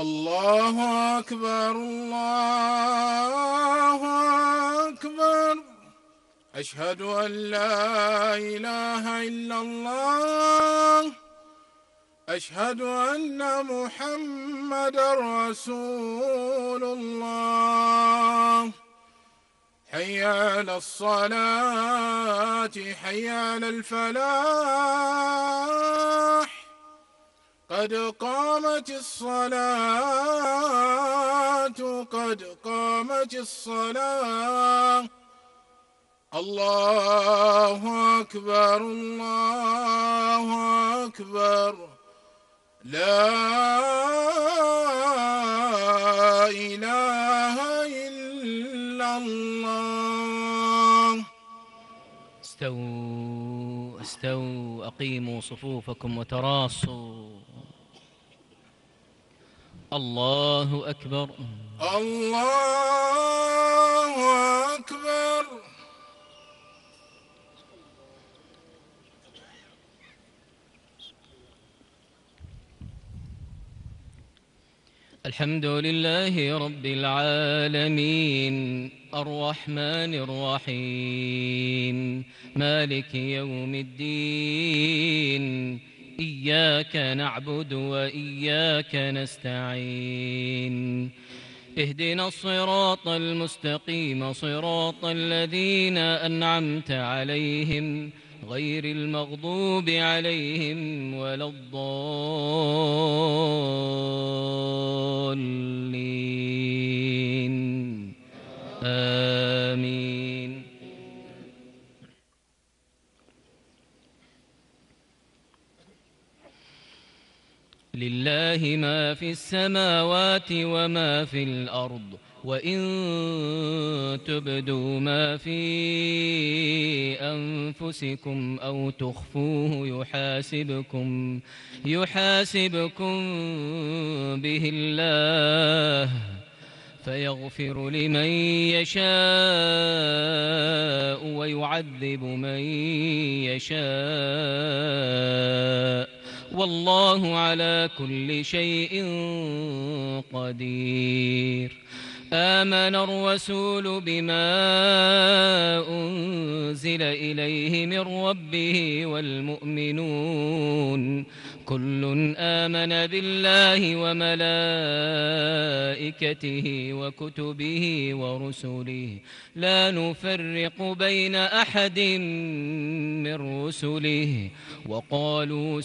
الله أكبر الله أكبر. أشهد أن لا إله إلا الله. أشهد أن محمدا رسول الله. حي على الصلاة حي على الفلاح. قد قامت الصلاة قد قامت الصلاة. الله أكبر الله أكبر. لا إله إلا الله. استووا استووا، أقيموا صفوفكم وتراصوا. الله أكبر الله أكبر. الحمد لله رب العالمين الرحمن الرحيم مالك يوم الدين. إياك نعبد وإياك نستعين. اهدنا الصراط المستقيم صراط الذين أنعمت عليهم غير المغضوب عليهم ولا الضالين. آمين. لله ما في السماوات وما في الأرض، وإن تبدوا ما في أنفسكم أو تخفوه يحاسبكم به الله، فيغفر لمن يشاء ويعذب من يشاء، والله على كل شيء قدير. آمن الرسول بما أنزل إليه من ربه والمؤمنون كل آمن بالله وملائكته وكتبه ورسله لا نفرق بين أحد من رسله، وقالوا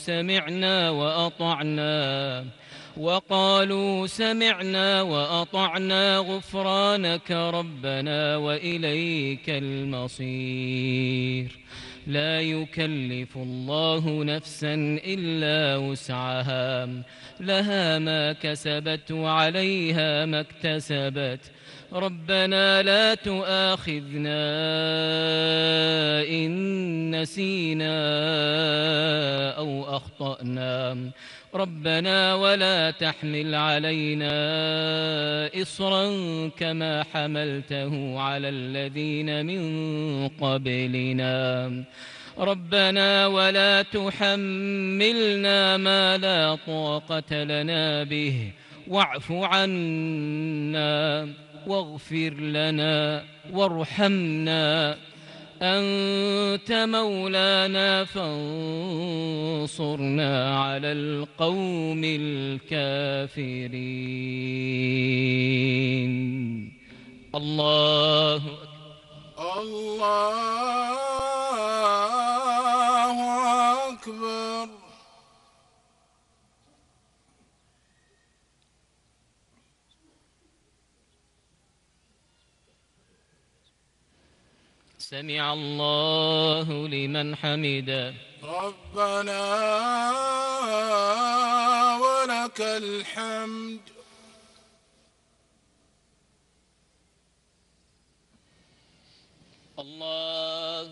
سمعنا وأطعنا غفرانك ربنا وإليك المصير. لا يكلف الله نفسا إلا وسعها، لها ما كسبت وعليها ما اكتسبت. ربنا لا تؤاخذنا إن نسينا أو أخطأنا، ربنا ولا تحمل علينا إصرا كما حملته على الذين من قبلنا، ربنا ولا تحملنا ما لا طاقة لنا به، واعف عنا واغفر لنا وارحمنا، أنت مولانا فانصرنا على القوم الكافرين. الله أكبر. سمع الله لمن حمده. ربنا ولك الحمد. الله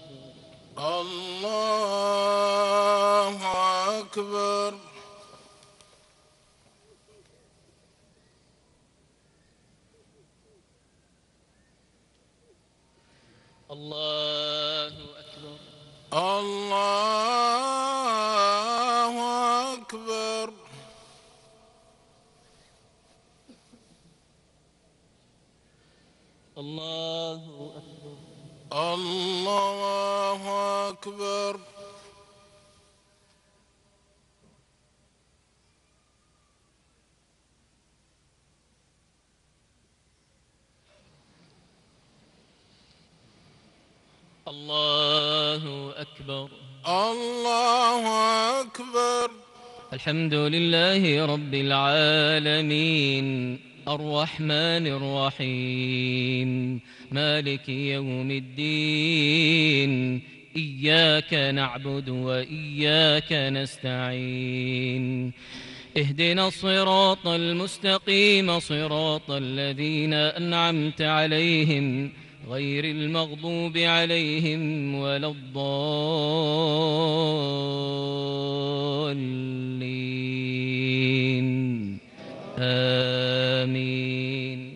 أكبر. الله أكبر. الله أكبر. الله أكبر. الله أكبر. الله أكبر. الله أكبر. الحمد لله رب العالمين الرحمن الرحيم مالك يوم الدين إياك نعبد وإياك نستعين اهدنا الصراط المستقيم صراط الذين أنعمت عليهم غير المغضوب عليهم ولا الضالين آمين.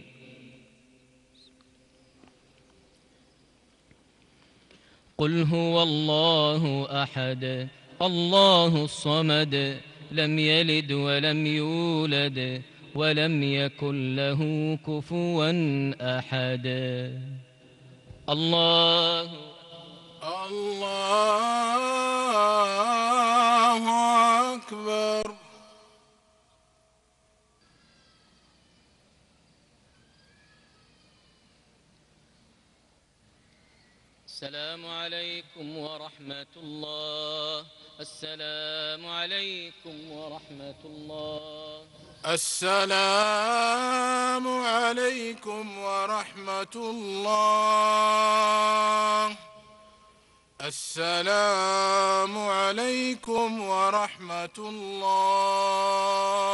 قل هو الله أحد الله الصمد لم يلد ولم يولد ولم يكن له كفوا أحد. الله أكبر. السلام عليكم ورحمة الله. السلام عليكم ورحمة الله. السلام عليكم ورحمة الله. السلام عليكم ورحمة الله.